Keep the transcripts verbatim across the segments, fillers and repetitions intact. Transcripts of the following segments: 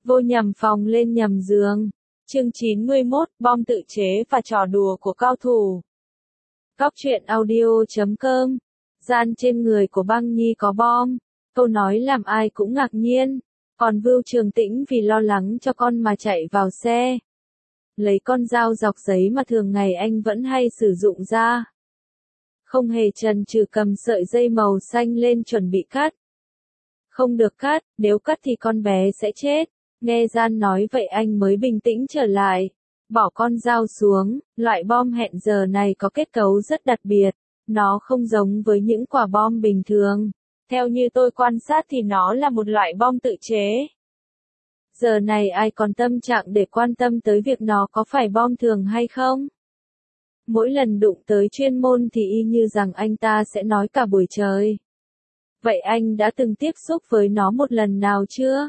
Vô nhầm phòng lên nhầm giường. Chương chín mươi mốt, bom tự chế và trò đùa của cao thủ. Góc truyện audio chấm com. Gian trên người của Băng Nhi có bom. Câu nói làm ai cũng ngạc nhiên. Còn Vưu Trường Tĩnh vì lo lắng cho con mà chạy vào xe. Lấy con dao dọc giấy mà thường ngày anh vẫn hay sử dụng ra. Không hề chần chừ cầm sợi dây màu xanh lên chuẩn bị cắt. Không được cắt, nếu cắt thì con bé sẽ chết. Nghe Gian nói vậy anh mới bình tĩnh trở lại. Bỏ con dao xuống, loại bom hẹn giờ này có kết cấu rất đặc biệt. Nó không giống với những quả bom bình thường. Theo như tôi quan sát thì nó là một loại bom tự chế. Giờ này ai còn tâm trạng để quan tâm tới việc nó có phải bom thường hay không? Mỗi lần đụng tới chuyên môn thì y như rằng anh ta sẽ nói cả buổi trời. Vậy anh đã từng tiếp xúc với nó một lần nào chưa?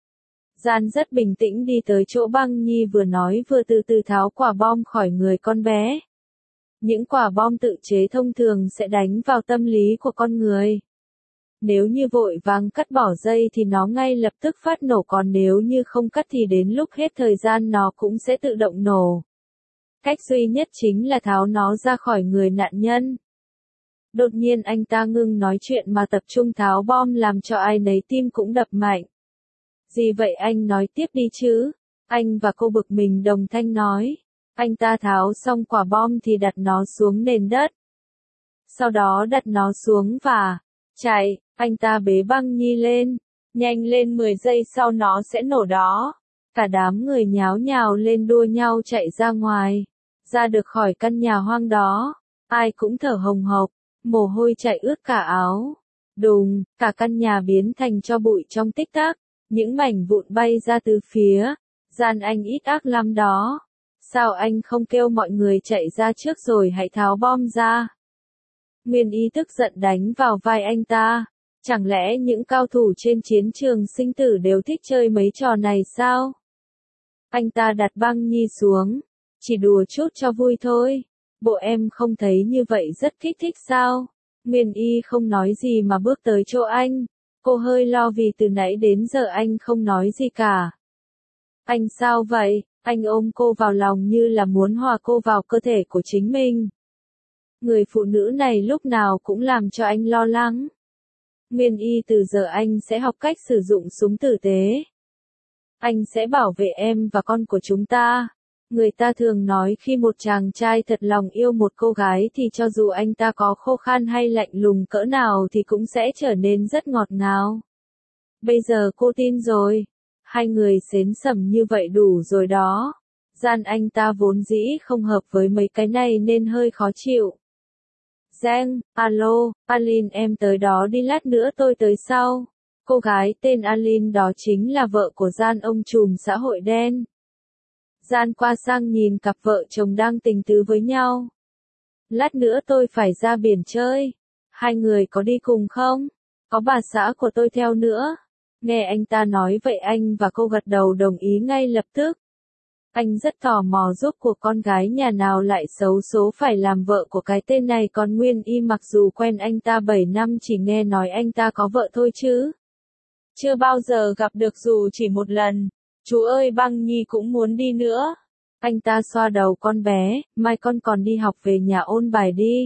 Gian rất bình tĩnh đi tới chỗ Băng Nhi vừa nói vừa từ từ tháo quả bom khỏi người con bé. Những quả bom tự chế thông thường sẽ đánh vào tâm lý của con người. Nếu như vội vàng cắt bỏ dây thì nó ngay lập tức phát nổ, còn nếu như không cắt thì đến lúc hết thời gian nó cũng sẽ tự động nổ. Cách duy nhất chính là tháo nó ra khỏi người nạn nhân. Đột nhiên anh ta ngưng nói chuyện mà tập trung tháo bom làm cho ai nấy tim cũng đập mạnh. Gì vậy anh nói tiếp đi chứ? Anh và cô bực mình đồng thanh nói. Anh ta tháo xong quả bom thì đặt nó xuống nền đất. Sau đó đặt nó xuống và chạy, anh ta bế Băng Nhi lên. Nhanh lên, mười giây sau nó sẽ nổ đó. Cả đám người nháo nhào lên đua nhau chạy ra ngoài. Ra được khỏi căn nhà hoang đó. Ai cũng thở hồng hộc, mồ hôi chảy ướt cả áo. Đùng, cả căn nhà biến thành tro bụi trong tích tắc. Những mảnh vụn bay ra từ phía. Gian anh ít ác lắm đó. Sao anh không kêu mọi người chạy ra trước rồi hãy tháo bom ra? Nguyên Y tức giận đánh vào vai anh ta. Chẳng lẽ những cao thủ trên chiến trường sinh tử đều thích chơi mấy trò này sao? Anh ta đặt Băng Nhi xuống. Chỉ đùa chút cho vui thôi. Bộ em không thấy như vậy rất kích thích sao? Nguyên Y không nói gì mà bước tới chỗ anh. Cô hơi lo vì từ nãy đến giờ anh không nói gì cả. Anh sao vậy? Anh ôm cô vào lòng như là muốn hòa cô vào cơ thể của chính mình. Người phụ nữ này lúc nào cũng làm cho anh lo lắng. Nguyên Y, từ giờ anh sẽ học cách sử dụng súng tử tế. Anh sẽ bảo vệ em và con của chúng ta. Người ta thường nói khi một chàng trai thật lòng yêu một cô gái thì cho dù anh ta có khô khan hay lạnh lùng cỡ nào thì cũng sẽ trở nên rất ngọt ngào. Bây giờ cô tin rồi. Hai người xến xẩm như vậy đủ rồi đó. Gian anh ta vốn dĩ không hợp với mấy cái này nên hơi khó chịu. Giang, alo, Aline em tới đó đi, lát nữa tôi tới sau. Cô gái tên Aline đó chính là vợ của Gian, ông trùm xã hội đen. Gian qua sang nhìn cặp vợ chồng đang tình tứ với nhau. Lát nữa tôi phải ra biển chơi. Hai người có đi cùng không? Có bà xã của tôi theo nữa. Nghe anh ta nói vậy anh và cô gật đầu đồng ý ngay lập tức. Anh rất tò mò rốt cuộc con gái nhà nào lại xấu số phải làm vợ của cái tên này, còn Nguyên Y mặc dù quen anh ta bảy năm chỉ nghe nói anh ta có vợ thôi chứ. Chưa bao giờ gặp được dù chỉ một lần. Chú ơi, Băng Nhi cũng muốn đi nữa. Anh ta xoa đầu con bé, mai con còn đi học, về nhà ôn bài đi.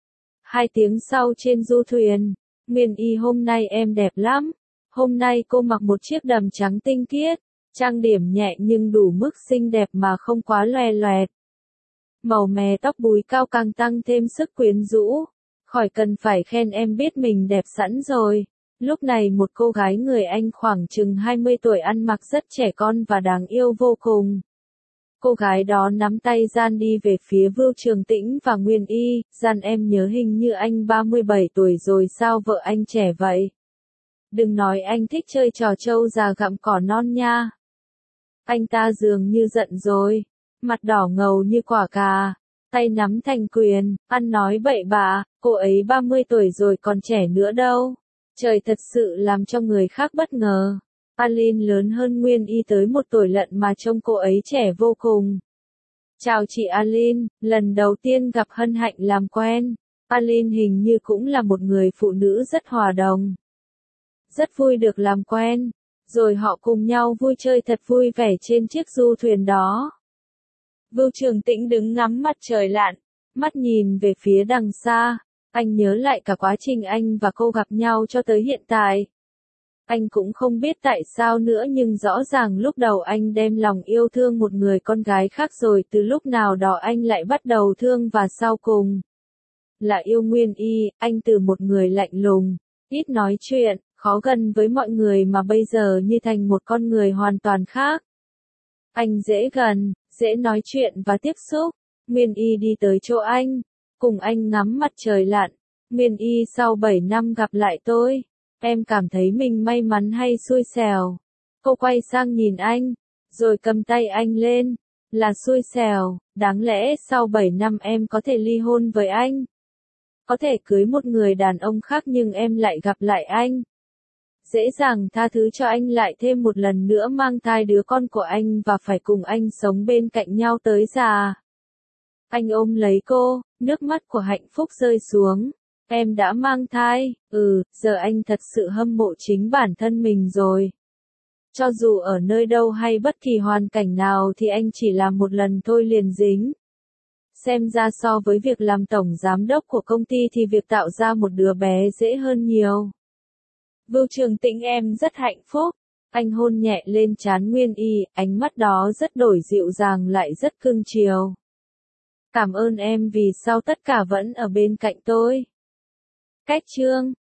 Hai tiếng sau trên du thuyền, Nguyên Y, hôm nay em đẹp lắm. Hôm nay cô mặc một chiếc đầm trắng tinh khiết, trang điểm nhẹ nhưng đủ mức xinh đẹp mà không quá loè loẹt. Màu mè tóc búi cao càng tăng thêm sức quyến rũ. Khỏi cần phải khen, em biết mình đẹp sẵn rồi. Lúc này một cô gái người Anh khoảng chừng hai mươi tuổi ăn mặc rất trẻ con và đáng yêu vô cùng. Cô gái đó nắm tay Gian đi về phía Vưu Trường Tĩnh và Nguyên Y. Gian, em nhớ hình như anh ba mươi bảy tuổi rồi sao vợ anh trẻ vậy? Đừng nói anh thích chơi trò trâu già gặm cỏ non nha. Anh ta dường như giận rồi. Mặt đỏ ngầu như quả cà. Tay nắm thành quyền. Ăn nói bậy bạ. Cô ấy ba mươi tuổi rồi còn trẻ nữa đâu. Trời, thật sự làm cho người khác bất ngờ. Aline lớn hơn Nguyên Y tới một tuổi lận mà trông cô ấy trẻ vô cùng. Chào chị Aline, lần đầu tiên gặp, hân hạnh làm quen. Aline hình như cũng là một người phụ nữ rất hòa đồng. Rất vui được làm quen. Rồi họ cùng nhau vui chơi thật vui vẻ trên chiếc du thuyền đó. Vưu Trường Tĩnh đứng ngắm mặt trời lặn, mắt nhìn về phía đằng xa. Anh nhớ lại cả quá trình anh và cô gặp nhau cho tới hiện tại. Anh cũng không biết tại sao nữa nhưng rõ ràng lúc đầu anh đem lòng yêu thương một người con gái khác rồi từ lúc nào đó anh lại bắt đầu thương và sau cùng là yêu Nguyên Y. Anh từ một người lạnh lùng, ít nói chuyện, khó gần với mọi người mà bây giờ như thành một con người hoàn toàn khác. Anh dễ gần, dễ nói chuyện và tiếp xúc. Nguyên Y đi tới chỗ anh, cùng anh ngắm mặt trời lặn. Nguyên Y sau bảy năm gặp lại tôi. Em cảm thấy mình may mắn hay xui xẻo? Cô quay sang nhìn anh, rồi cầm tay anh lên. Là xui xẻo, đáng lẽ sau bảy năm em có thể ly hôn với anh. Có thể cưới một người đàn ông khác nhưng em lại gặp lại anh. Dễ dàng tha thứ cho anh lại thêm một lần nữa mang thai đứa con của anh và phải cùng anh sống bên cạnh nhau tới già. Anh ôm lấy cô, nước mắt của hạnh phúc rơi xuống. Em đã mang thai, ừ, giờ anh thật sự hâm mộ chính bản thân mình rồi. Cho dù ở nơi đâu hay bất kỳ hoàn cảnh nào thì anh chỉ làm một lần thôi liền dính. Xem ra so với việc làm tổng giám đốc của công ty thì việc tạo ra một đứa bé dễ hơn nhiều. Vưu Trường Tĩnh em rất hạnh phúc. Anh hôn nhẹ lên trán Nguyên Y, ánh mắt đó rất đổi dịu dàng lại rất cưng chiều. Cảm ơn em vì sau tất cả vẫn ở bên cạnh tôi. Cách chương